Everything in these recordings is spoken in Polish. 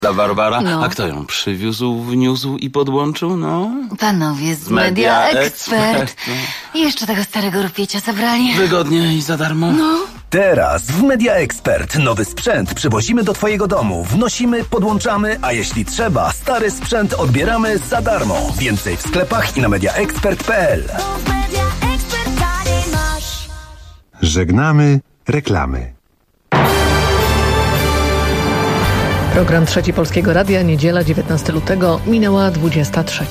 Dla Barbara? No. A kto ją przywiózł, wniósł i podłączył? No, Panowie z Media Expert. I jeszcze tego starego rupiecia zabrali. wygodnie i za darmo. No. Teraz w Media Expert nowy sprzęt przywozimy do Twojego domu, wnosimy, podłączamy, a jeśli trzeba, stary sprzęt odbieramy za darmo. Więcej w sklepach i na mediaexpert.pl. Żegnamy reklamy. Program Trzeci Polskiego Radia, niedziela 19 lutego, minęła 23.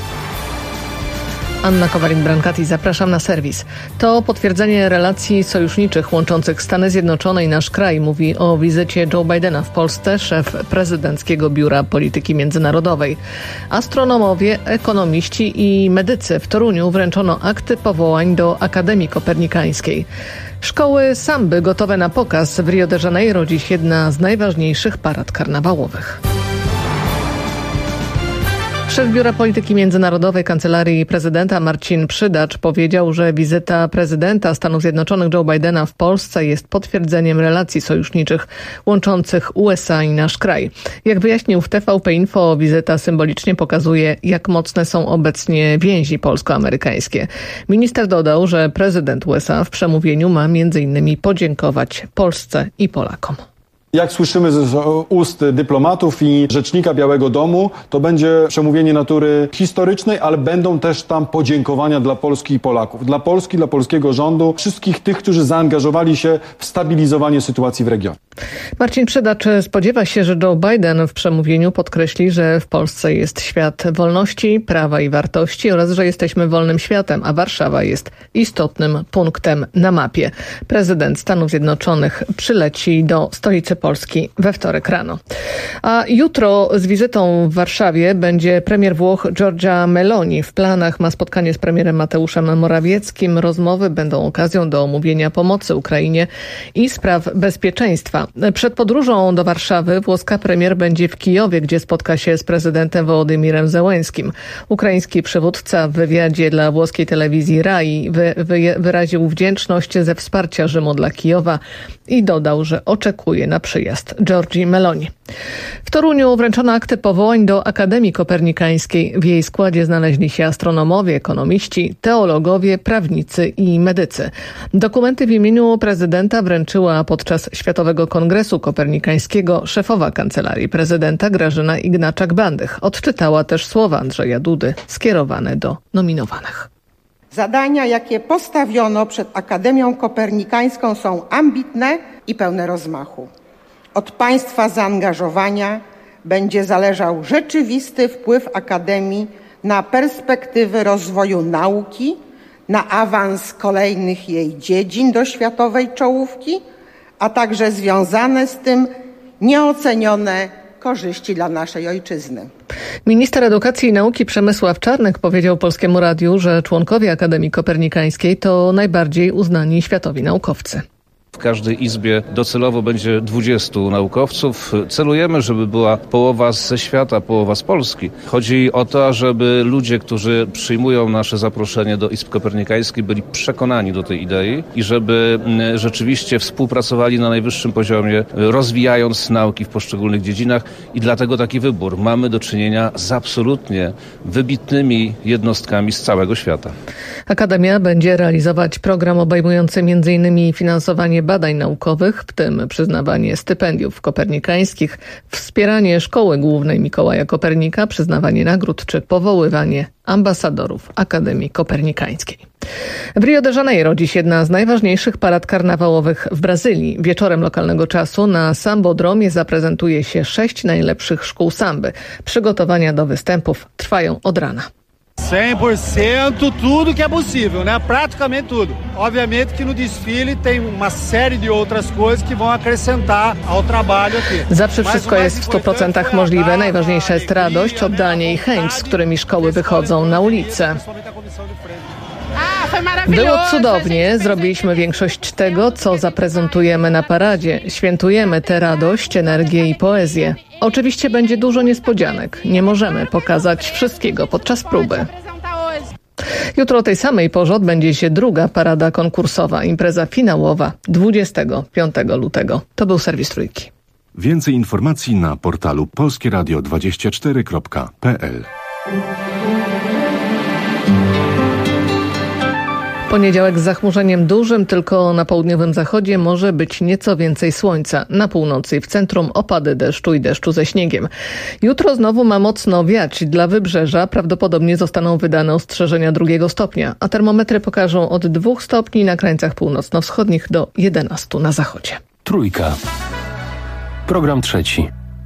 Anna Kowalik-Brankati, zapraszam na serwis. To potwierdzenie relacji sojuszniczych łączących Stany Zjednoczone i nasz kraj, mówi o wizycie Joe Bidena w Polsce szef Prezydenckiego Biura Polityki Międzynarodowej. Astronomowie, ekonomiści i medycy w Toruniu wręczono akty powołań do Akademii Kopernikańskiej. Szkoły samby gotowe na pokaz. W Rio de Janeiro dziś jedna z najważniejszych parad karnawałowych. Szef Biura Polityki Międzynarodowej Kancelarii Prezydenta Marcin Przydacz powiedział, że wizyta prezydenta Stanów Zjednoczonych Joe Bidena w Polsce jest potwierdzeniem relacji sojuszniczych łączących USA i nasz kraj. Jak wyjaśnił w TVP Info, wizyta symbolicznie pokazuje, jak mocne są obecnie więzi polsko-amerykańskie. Minister dodał, że prezydent USA w przemówieniu ma m.in. podziękować Polsce i Polakom. Jak słyszymy z ust dyplomatów i rzecznika Białego Domu, to będzie przemówienie natury historycznej, ale będą też tam podziękowania dla Polski i Polaków. Dla Polski, dla polskiego rządu, wszystkich tych, którzy zaangażowali się w stabilizowanie sytuacji w regionie. Marcin Przydacz spodziewa się, że Joe Biden w przemówieniu podkreśli, że w Polsce jest świat wolności, prawa i wartości oraz, że jesteśmy wolnym światem, a Warszawa jest istotnym punktem na mapie. Prezydent Stanów Zjednoczonych przyleci do stolicy Polski we wtorek rano. A jutro z wizytą w Warszawie będzie premier Włoch Giorgia Meloni. W planach ma spotkanie z premierem Mateuszem Morawieckim. Rozmowy będą okazją do omówienia pomocy Ukrainie i spraw bezpieczeństwa. Przed podróżą do Warszawy włoska premier będzie w Kijowie, gdzie spotka się z prezydentem Wołodymirem Zełenskim. Ukraiński przywódca w wywiadzie dla włoskiej telewizji RAI wyraził wdzięczność ze wsparcia Rzymu dla Kijowa i dodał, że oczekuje na przyjazd Giorgii Meloni. W Toruniu wręczono akty powołań do Akademii Kopernikańskiej. W jej składzie znaleźli się astronomowie, ekonomiści, teologowie, prawnicy i medycy. Dokumenty w imieniu prezydenta wręczyła podczas Światowego Kongresu Kopernikańskiego szefowa Kancelarii Prezydenta Grażyna Ignaczak-Bandych. Odczytała też słowa Andrzeja Dudy skierowane do nominowanych. Zadania, jakie postawiono przed Akademią Kopernikańską, są ambitne i pełne rozmachu. Od państwa zaangażowania będzie zależał rzeczywisty wpływ Akademii na perspektywy rozwoju nauki, na awans kolejnych jej dziedzin do światowej czołówki, a także związane z tym nieocenione korzyści dla naszej ojczyzny. Minister Edukacji i Nauki Przemysław Czarnek powiedział Polskiemu Radiu, że członkowie Akademii Kopernikańskiej to najbardziej uznani światowi naukowcy. W każdej izbie docelowo będzie 20 naukowców. Celujemy, żeby była połowa ze świata, połowa z Polski. Chodzi o to, żeby ludzie, którzy przyjmują nasze zaproszenie do Izb Kopernikańskich, byli przekonani do tej idei i żeby rzeczywiście współpracowali na najwyższym poziomie, rozwijając nauki w poszczególnych dziedzinach i dlatego taki wybór. Mamy do czynienia z absolutnie wybitnymi jednostkami z całego świata. Akademia będzie realizować program obejmujący m.in. finansowanie badań naukowych, w tym przyznawanie stypendiów kopernikańskich, wspieranie Szkoły Głównej Mikołaja Kopernika, przyznawanie nagród czy powoływanie ambasadorów Akademii Kopernikańskiej. W Rio de Janeiro dziś jedna z najważniejszych parad karnawałowych w Brazylii. Wieczorem lokalnego czasu na Sambodromie zaprezentuje się 6 najlepszych szkół samby. Przygotowania do występów trwają od rana. 100% tudo que é possível, né? Praticamente tudo. Obviamente que no desfile tem uma série de outras coisas que vão acrescentar ao trabalho aqui. Zawsze wszystko jest w 100% możliwe. Najważniejsza jest radość, oddanie i chęć, z którymi szkoły wychodzą na ulicę. Było cudownie, zrobiliśmy większość tego, co zaprezentujemy na paradzie. Świętujemy tę radość, energię i poezję. Oczywiście będzie dużo niespodzianek. Nie możemy pokazać wszystkiego podczas próby. Jutro o tej samej porze odbędzie się druga parada konkursowa, impreza finałowa 25 lutego. To był serwis Trójki. Więcej informacji na portalu polskieradio24.pl. Poniedziałek z zachmurzeniem dużym, tylko na południowym zachodzie może być nieco więcej słońca. Na północy i w centrum opady deszczu i deszczu ze śniegiem. Jutro znowu ma mocno wiać. Dla wybrzeża prawdopodobnie zostaną wydane ostrzeżenia 2 stopnia, a termometry pokażą od 2 stopni na krańcach północno-wschodnich do 11 na zachodzie. Trójka. Program trzeci.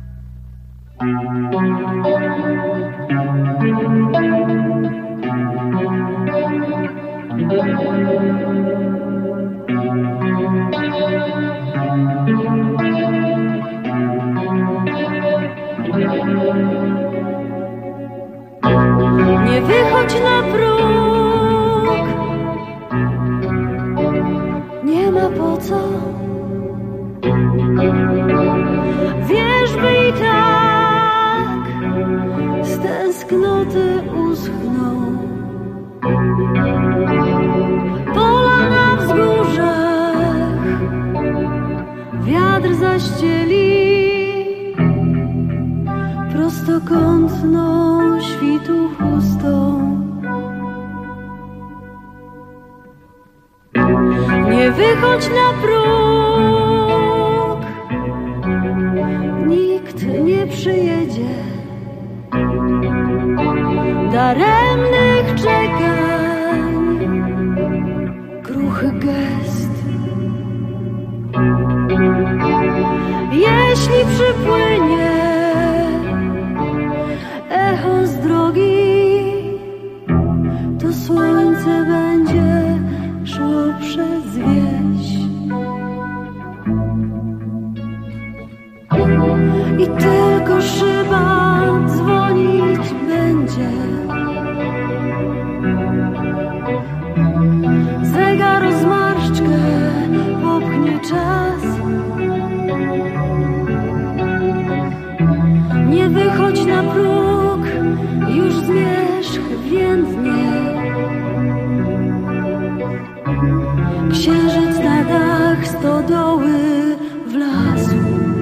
Nie wychodź na próg, nie ma po co. Wierzby i tak z tęsknoty uschną. Pola na wzgórzach wiatr zaścieli prostokątną świtu chustą. Nie wychodź na próg, nikt nie przyjedzie. Daremnych czekań, kruchy gest. Jeśli przypłynie echo z drogi, to słońce będzie szło przez wieś. I tylko szyba dzwonić będzie. Zegar o zmarszczkę popchnie czas. Nie wychodź na próg, już zmierzch więdnie. Księżyc na dach stodoły wlazł.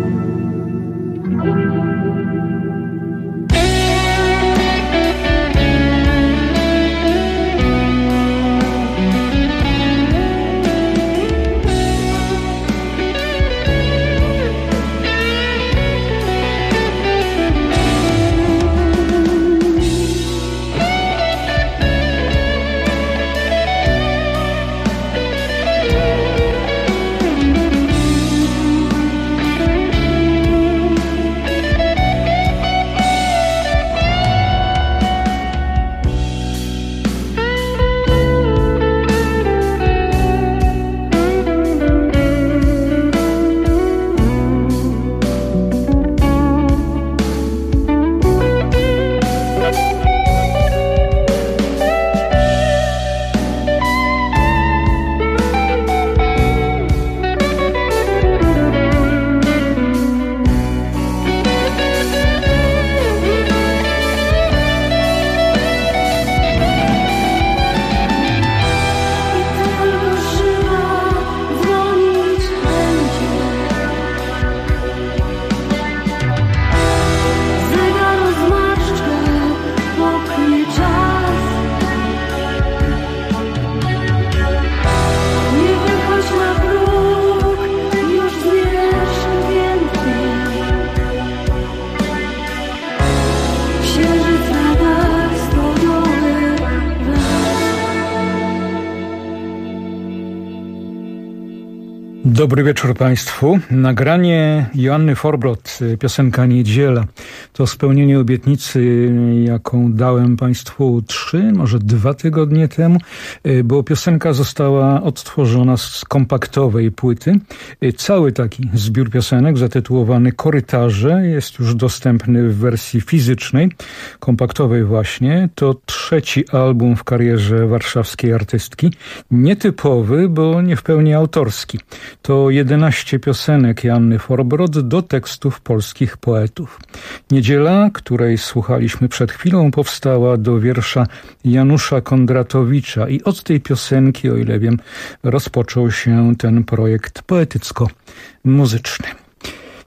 Dobry wieczór Państwu. Nagranie Joanny Forbrot, piosenka Niedziela. To spełnienie obietnicy, jaką dałem Państwu 3, może 2 tygodnie temu, bo piosenka została odtworzona z kompaktowej płyty. Cały taki zbiór piosenek zatytułowany Korytarze jest już dostępny w wersji fizycznej, kompaktowej właśnie. To 3. album w karierze warszawskiej artystki. Nietypowy, bo nie w pełni autorski. To 11 piosenek Joanny Forbrot do tekstów polskich poetów. Niedziela, której słuchaliśmy przed chwilą, powstała do wiersza Janusza Kondratowicza i od tej piosenki, o ile wiem, rozpoczął się ten projekt poetycko-muzyczny.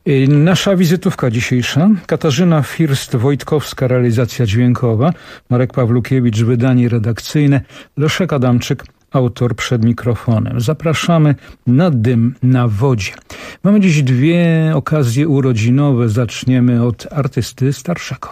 Nasza wizytówka dzisiejsza. Katarzyna First-Wojtkowska, realizacja dźwiękowa. Marek Pawlukiewicz, wydanie redakcyjne. Leszek Adamczyk, autor przed mikrofonem. Zapraszamy na Dym na wodzie. Mamy dziś dwie okazje urodzinowe. Zaczniemy od artysty starszego.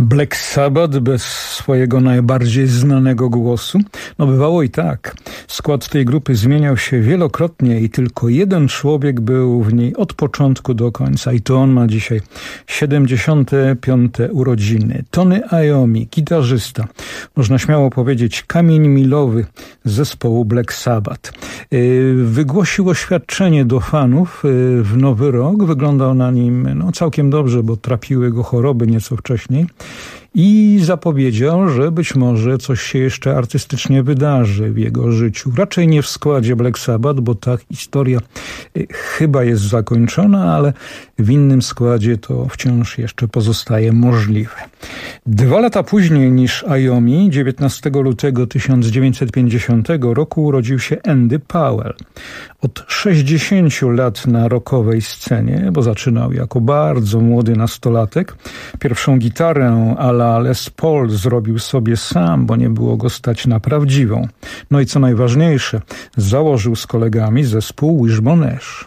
Black Sabbath bez swojego najbardziej znanego głosu? No bywało i tak. Skład tej grupy zmieniał się wielokrotnie i tylko jeden człowiek był w niej od początku do końca. I to on ma dzisiaj 75. urodziny. Tony Iommi, gitarzysta. Można śmiało powiedzieć kamień milowy zespołu Black Sabbath. Wygłosił oświadczenie do fanów w Nowy Rok. Wyglądał na nim całkiem dobrze, bo trapiły go choroby nieco wcześniej. I zapowiedział, że być może coś się jeszcze artystycznie wydarzy w jego życiu. Raczej nie w składzie Black Sabbath, bo ta historia chyba jest zakończona, ale w innym składzie to wciąż jeszcze pozostaje możliwe. 2 lata później niż Iommi, 19 lutego 1950 roku urodził się Andy Powell. Od 60 lat na rockowej scenie, bo zaczynał jako bardzo młody nastolatek. Pierwszą gitarę a la Les Paul zrobił sobie sam, bo nie było go stać na prawdziwą. No i co najważniejsze, założył z kolegami zespół Wishbone Ash.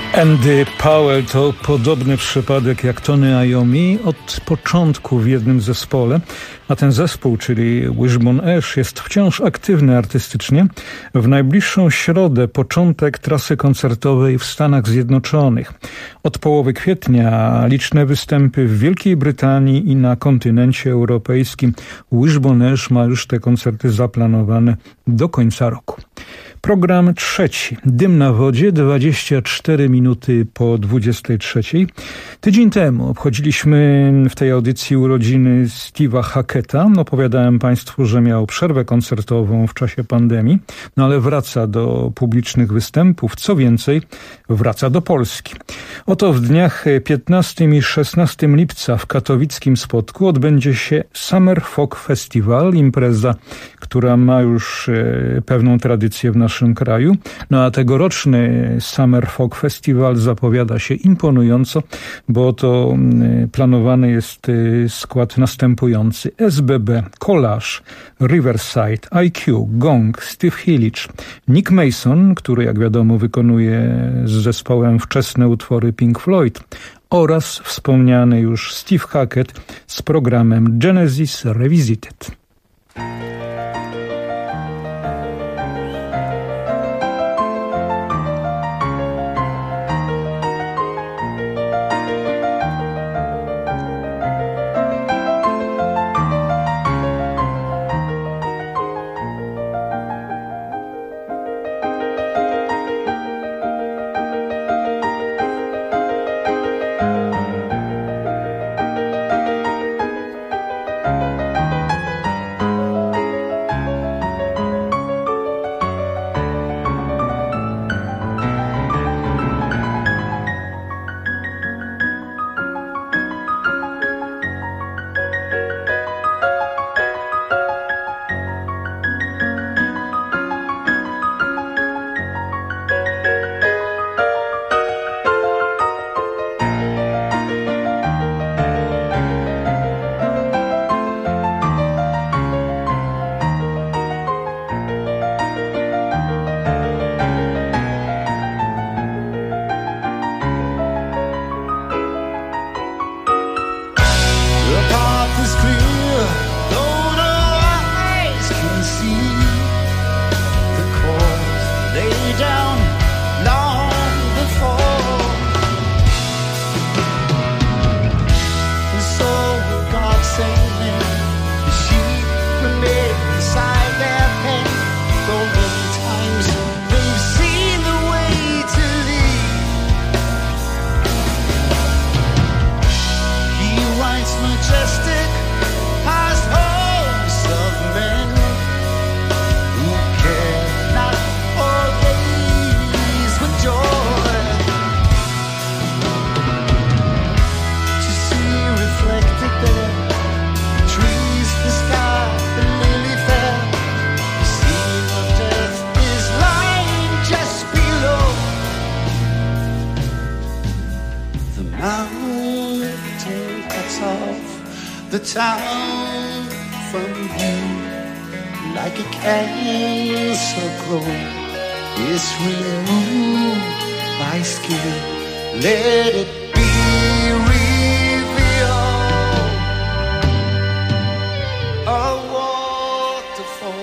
Andy Powell to podobny przypadek jak Tony Iommi od początku w jednym zespole, a ten zespół, czyli Wishbone Ash, jest wciąż aktywny artystycznie. W najbliższą środę początek trasy koncertowej w Stanach Zjednoczonych. Od połowy kwietnia liczne występy w Wielkiej Brytanii i na kontynencie europejskim. Wishbone Ash ma już te koncerty zaplanowane do końca roku. Program trzeci. Dym na wodzie, 24 minuty po 23. Tydzień temu obchodziliśmy w tej audycji urodziny Steve'a Hacketta. Opowiadałem Państwu, że miał przerwę koncertową w czasie pandemii, no ale wraca do publicznych występów. Co więcej, wraca do Polski. Oto w dniach 15 i 16 lipca w katowickim Spodku odbędzie się Summer Folk Festival, impreza, która ma już pewną tradycję w naszym kraju. No a tegoroczny Summer Folk Festival zapowiada się imponująco, bo to planowany jest skład następujący: SBB, Collage, Riverside, IQ, Gong, Steve Hillich, Nick Mason, który jak wiadomo wykonuje z zespołem wczesne utwory Pink Floyd, oraz wspomniany już Steve Hackett z programem Genesis Revisited. Town from you like a cancer grow is removed by skin. Let it be revealed. A waterfall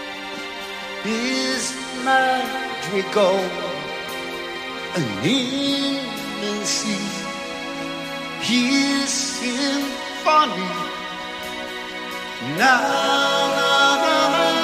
is madrigal, an inland sea, his symphony. Na na na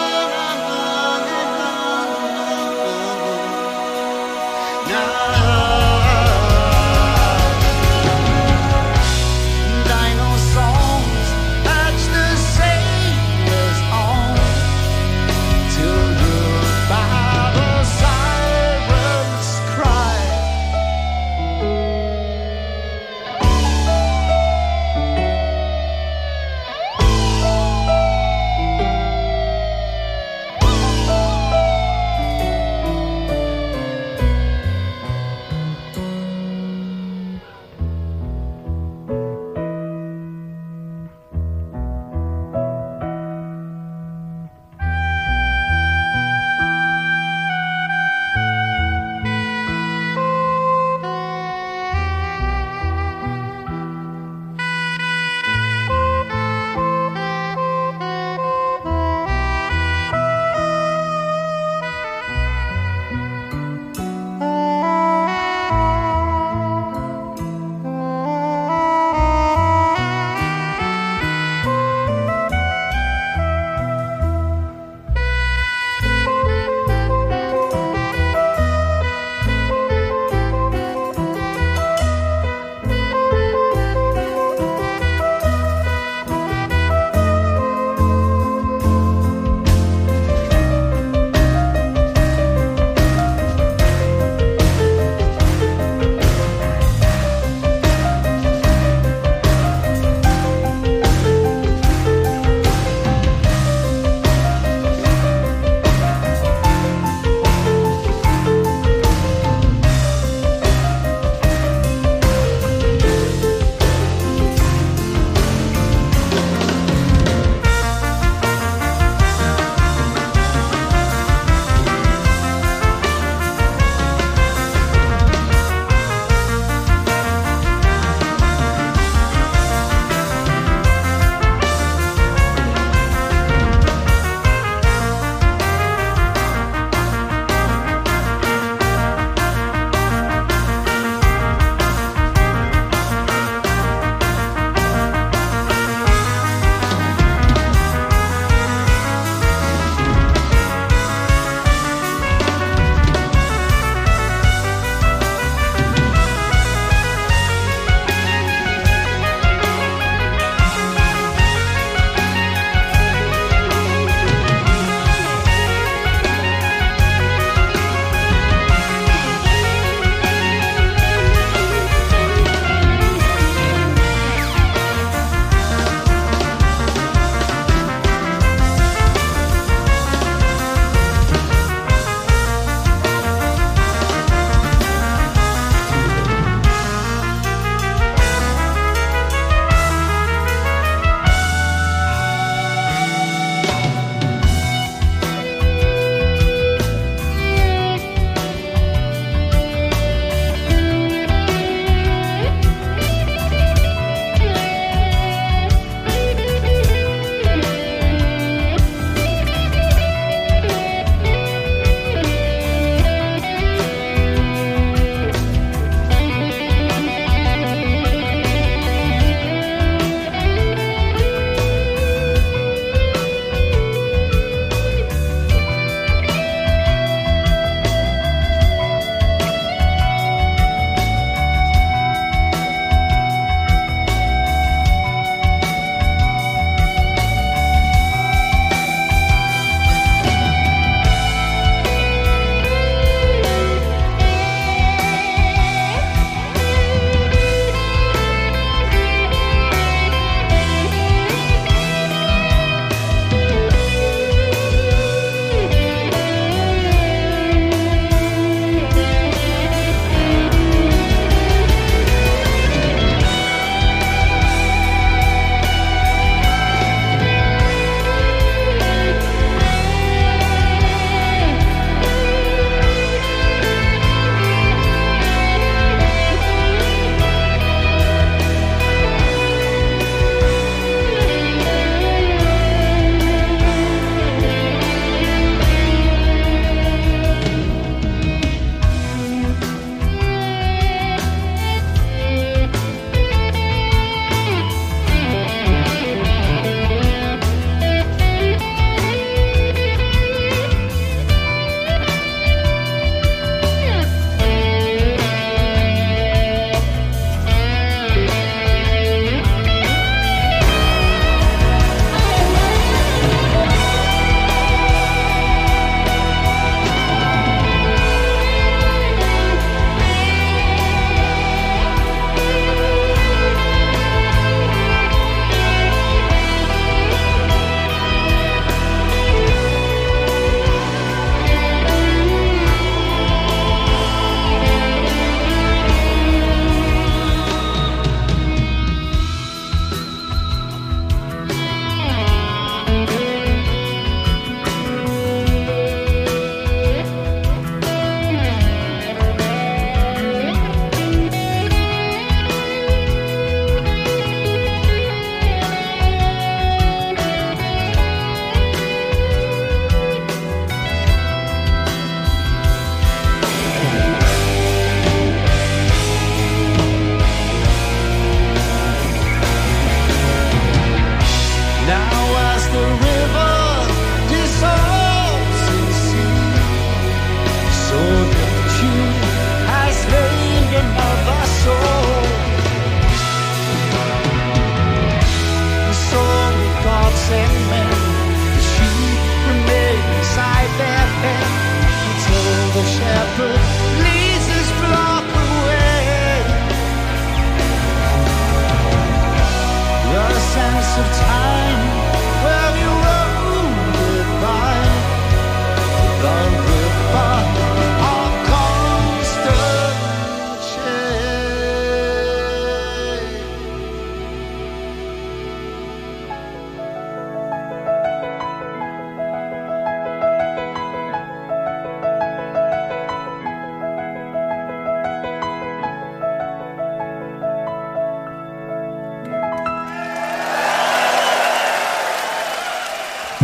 Dino songs urge the sailors on till the battle sirens cry.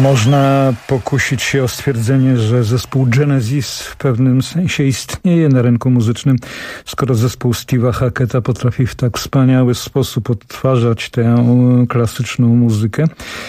Można pokusić się o stwierdzenie, że zespół Genesis w pewnym sensie istnieje na rynku muzycznym, skoro zespół Steve'a Hacketta potrafi w tak wspaniały sposób odtwarzać tę klasyczną muzykę.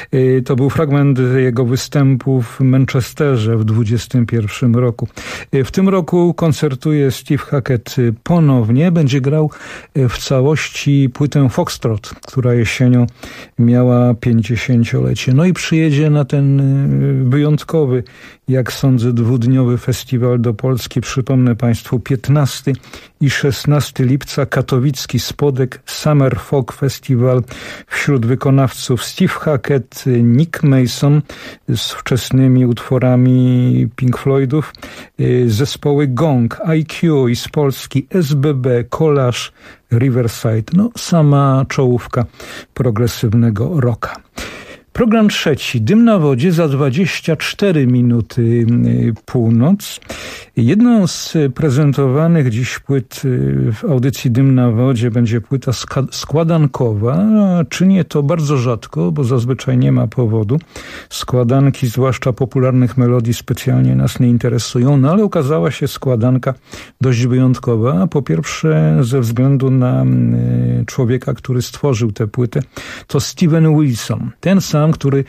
To był fragment jego występu w Manchesterze w 2021 roku. W tym roku koncertuje Steve Hackett ponownie. Będzie grał w całości płytę Foxtrot, która jesienią miała 50-lecie. No i przyjedzie na ten wyjątkowy, jak sądzę, 2-dniowy festiwal do Polski. Przypomnę Państwu, 15 i 16 lipca katowicki Spodek Summer Folk Festival. Wśród wykonawców Steve Hackett, Nick Mason z wczesnymi utworami Pink Floydów, zespoły Gong, IQ i z Polski SBB, Collage, Riverside. No, sama czołówka progresywnego rocka. Program trzeci. Dym na wodzie za 24 minuty północ. Jedną z prezentowanych dziś płyt w audycji Dym na wodzie będzie płyta składankowa. Czynię to bardzo rzadko, bo zazwyczaj nie ma powodu. Składanki, zwłaszcza popularnych melodii, specjalnie nas nie interesują, no ale okazała się składanka dość wyjątkowa. Po pierwsze ze względu na człowieka, który stworzył tę płytę. To Steven Wilson. Ten sam, który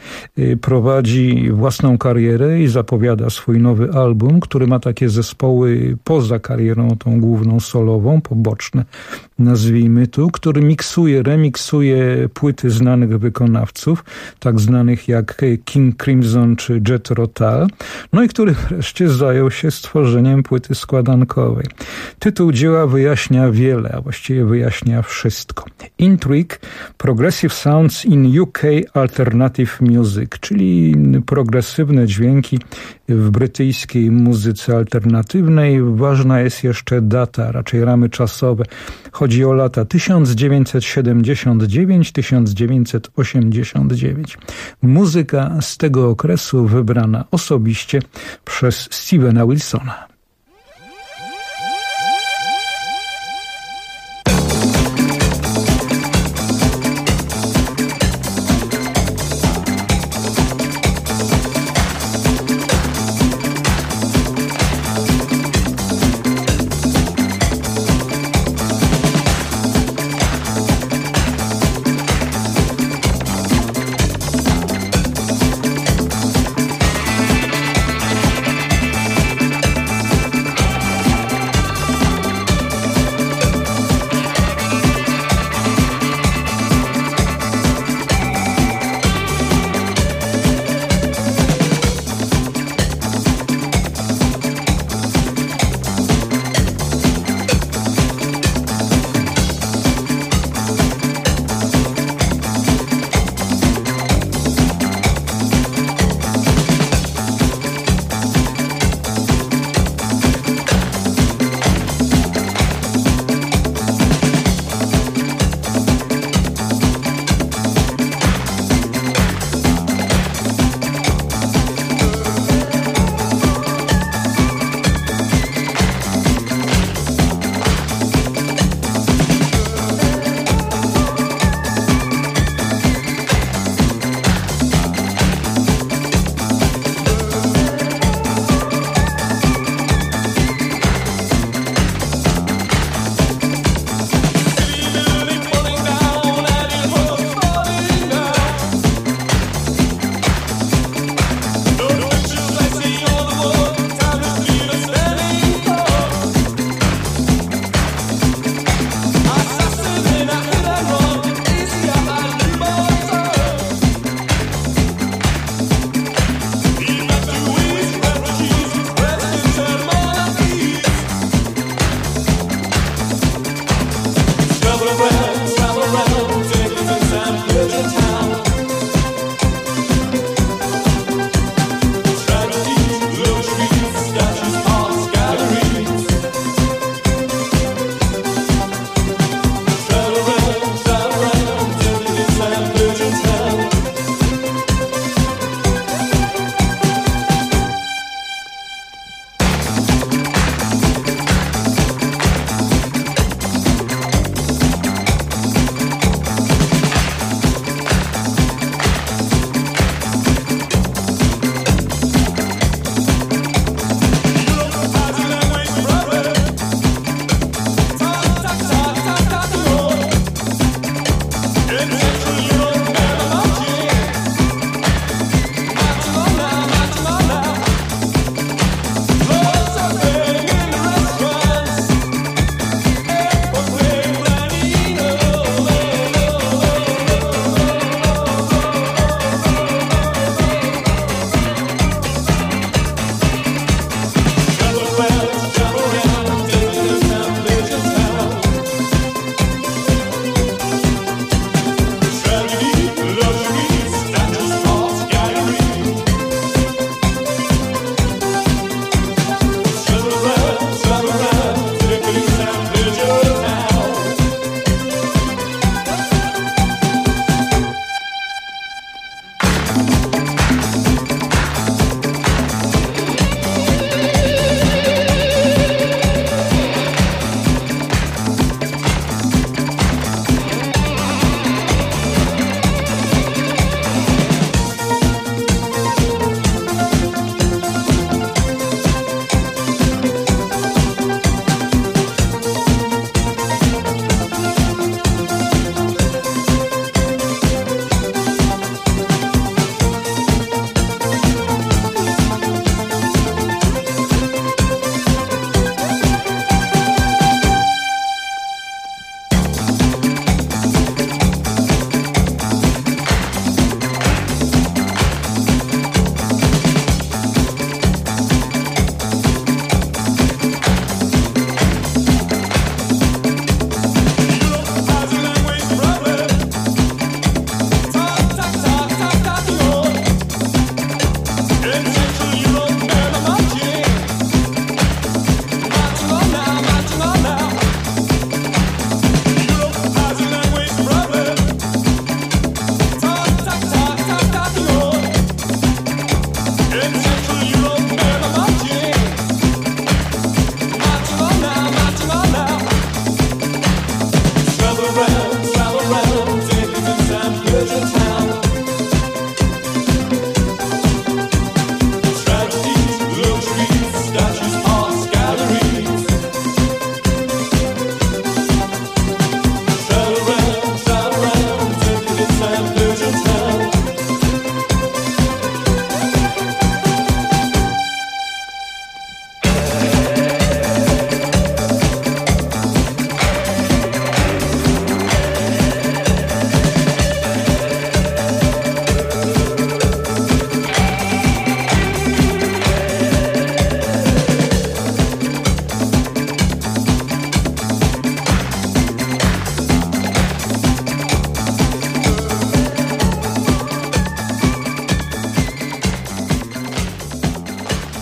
prowadzi własną karierę i zapowiada swój nowy album, który ma takie zespoły poza karierą tą główną solową, poboczne nazwijmy tu, który remiksuje płyty znanych wykonawców, tak znanych jak King Crimson czy Jethro Tull, no i który wreszcie zajął się stworzeniem płyty składankowej. Tytuł dzieła wyjaśnia wiele, a właściwie wyjaśnia wszystko. Intrigue, Progressive Sounds in UK Alternative Music, czyli progresywne dźwięki w brytyjskiej muzyce alternatywnej. Ważna jest jeszcze data, raczej ramy czasowe. Chodzi o lata 1979-1989. Muzyka z tego okresu wybrana osobiście przez Stevena Wilsona.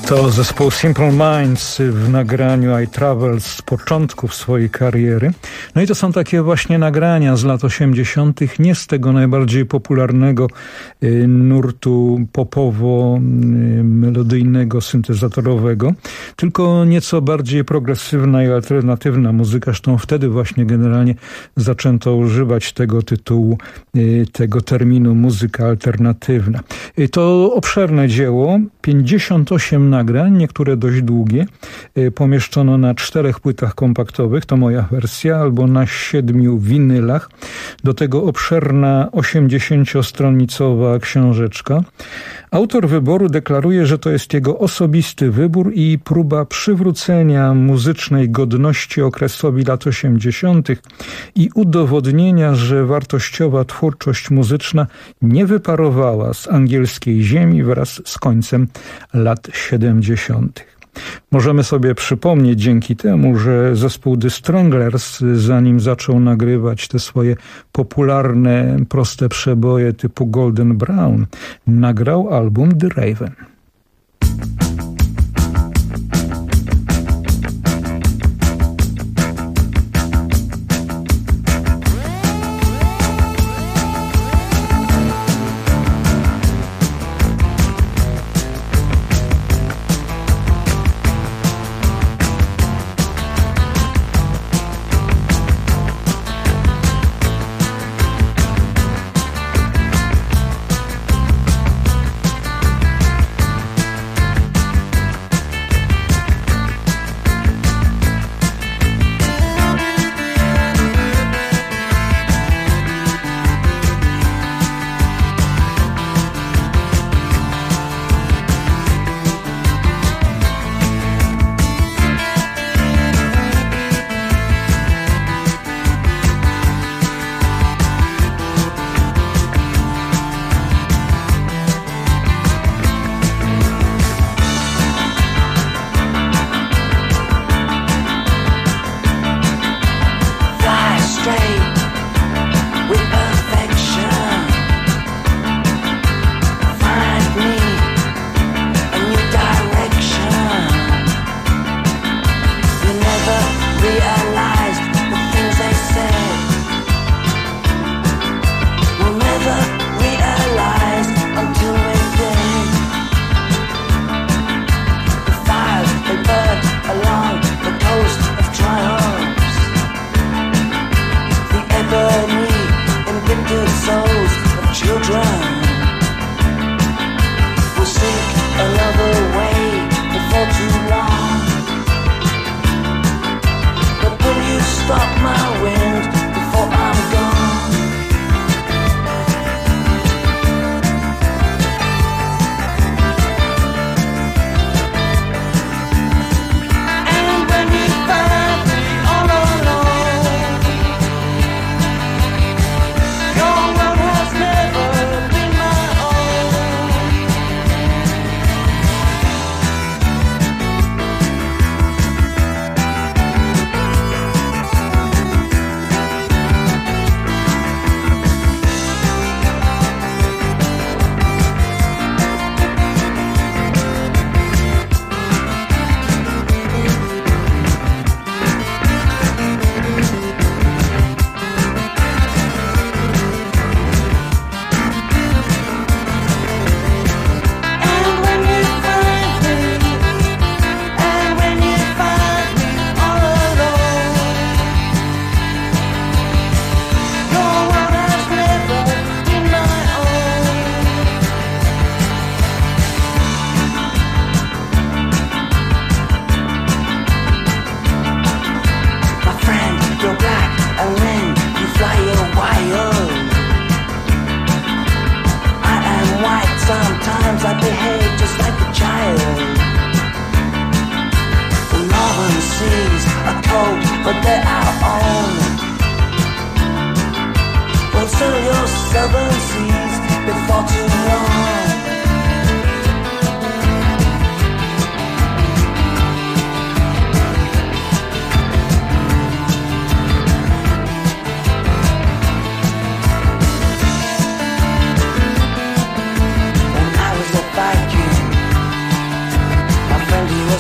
To zespół Simple Minds w nagraniu I Travel z początków swojej kariery. No i to są takie właśnie nagrania z lat 80., nie z tego najbardziej popularnego nurtu popowo-melodyjnego, syntezatorowego, tylko nieco bardziej progresywna i alternatywna muzyka. Zresztą wtedy właśnie generalnie zaczęto używać tego tytułu, tego terminu muzyka alternatywna. To obszerne dzieło, 58 nagrań, niektóre dość długie, pomieszczono na 4 płytach kompaktowych, to moja wersja, albo na 7 winylach. Do tego obszerna 80-stronicowa książeczka. Autor wyboru deklaruje, że to jest jego osobisty wybór i próba przywrócenia muzycznej godności okresowi lat 80. i udowodnienia, że wartościowa twórczość muzyczna nie wyparowała z angielskiej ziemi wraz z końcem lat 70. Możemy sobie przypomnieć dzięki temu, że zespół The Stranglers, zanim zaczął nagrywać te swoje popularne, proste przeboje typu Golden Brown, nagrał album The Raven.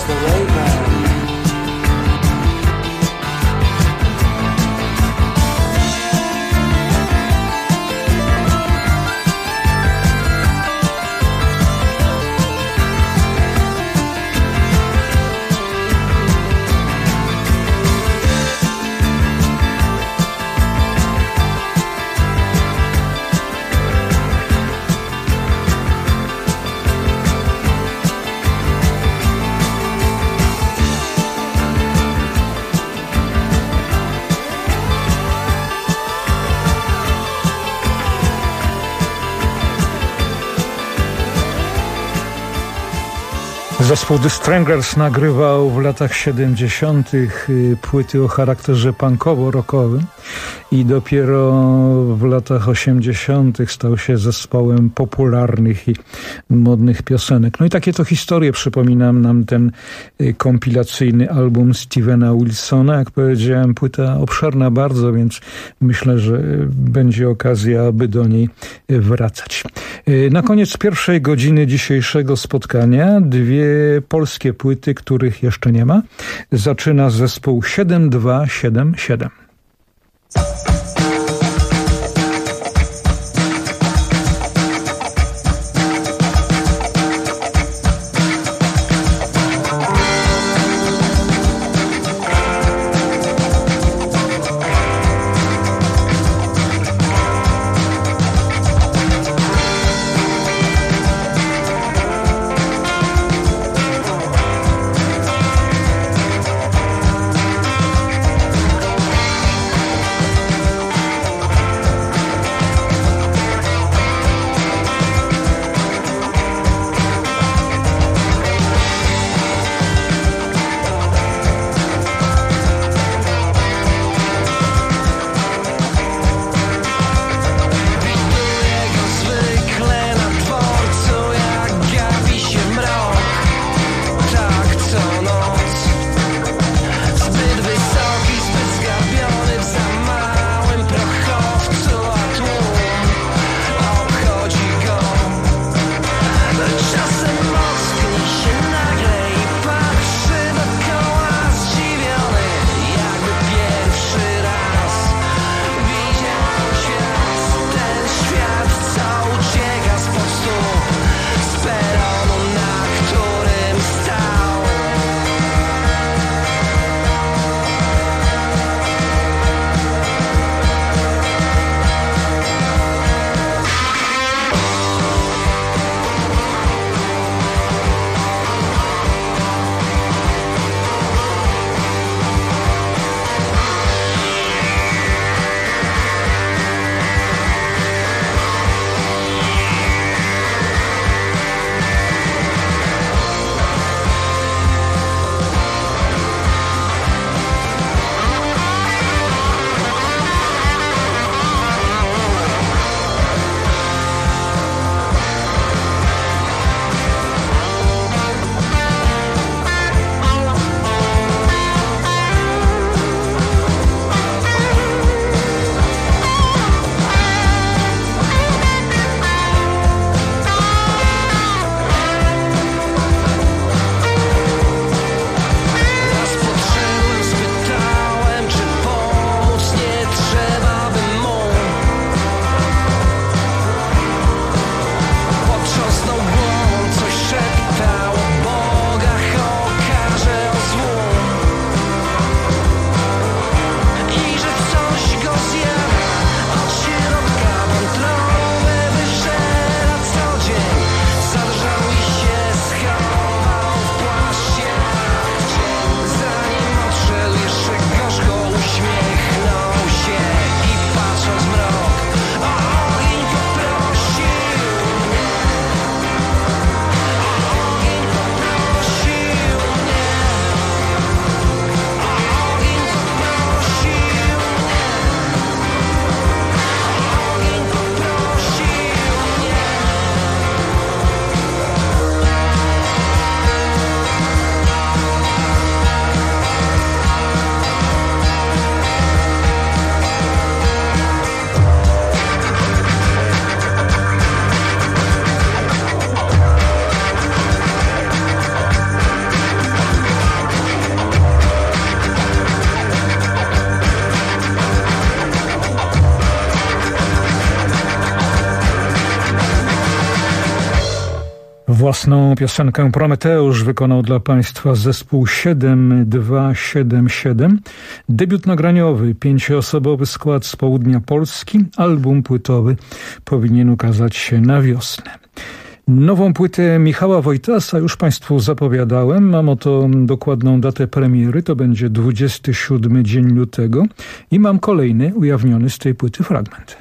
like a raven. Zespół The Stranglers nagrywał w latach 70. płyty o charakterze punkowo-rockowym i dopiero w latach 80. stał się zespołem popularnych i modnych piosenek. No i takie to historie, przypominam nam ten kompilacyjny album Stevena Wilsona. Jak powiedziałem, płyta obszerna bardzo, więc myślę, że będzie okazja, aby do niej wracać. Na koniec pierwszej godziny dzisiejszego spotkania dwie polskie płyty, których jeszcze nie ma. Zaczyna zespół 7277. Własną piosenkę Prometeusz wykonał dla Państwa zespół 7277. Debiut nagraniowy, 5-osobowy skład z południa Polski. Album płytowy powinien ukazać się na wiosnę. Nową płytę Michała Wojtasa już Państwu zapowiadałem. Mam oto dokładną datę premiery. To będzie 27 dzień lutego. I mam kolejny ujawniony z tej płyty fragment.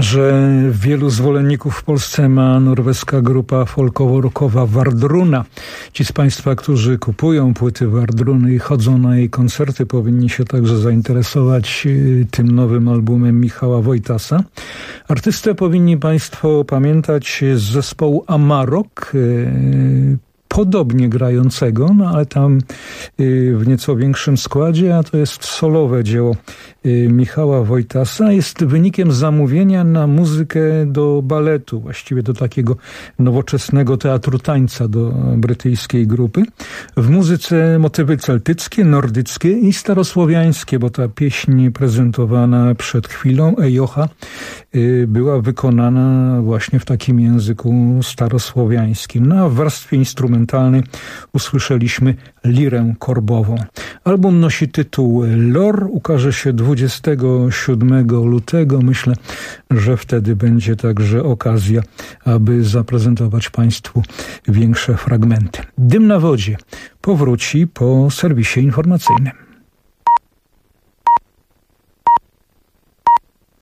że wielu zwolenników w Polsce ma norweska grupa folkowo-rockowa Wardruna. Ci z Państwa, którzy kupują płyty Wardruny i chodzą na jej koncerty, powinni się także zainteresować tym nowym albumem Michała Wojtasa. Artystę powinni Państwo pamiętać z zespołu Amarok, podobnie grającego, no ale tam w nieco większym składzie, a to jest solowe dzieło Michała Wojtasa. Jest wynikiem zamówienia na muzykę do baletu, właściwie do takiego nowoczesnego teatru tańca do brytyjskiej grupy. W muzyce motywy celtyckie, nordyckie i starosłowiańskie, bo ta pieśń prezentowana przed chwilą, Ejocha, była wykonana właśnie w takim języku starosłowiańskim. No a w warstwie instrumentalnej usłyszeliśmy lirę korbową. Album nosi tytuł Lor, ukaże się 27 lutego. Myślę, że wtedy będzie także okazja, aby zaprezentować Państwu większe fragmenty. Dym na wodzie powróci po serwisie informacyjnym.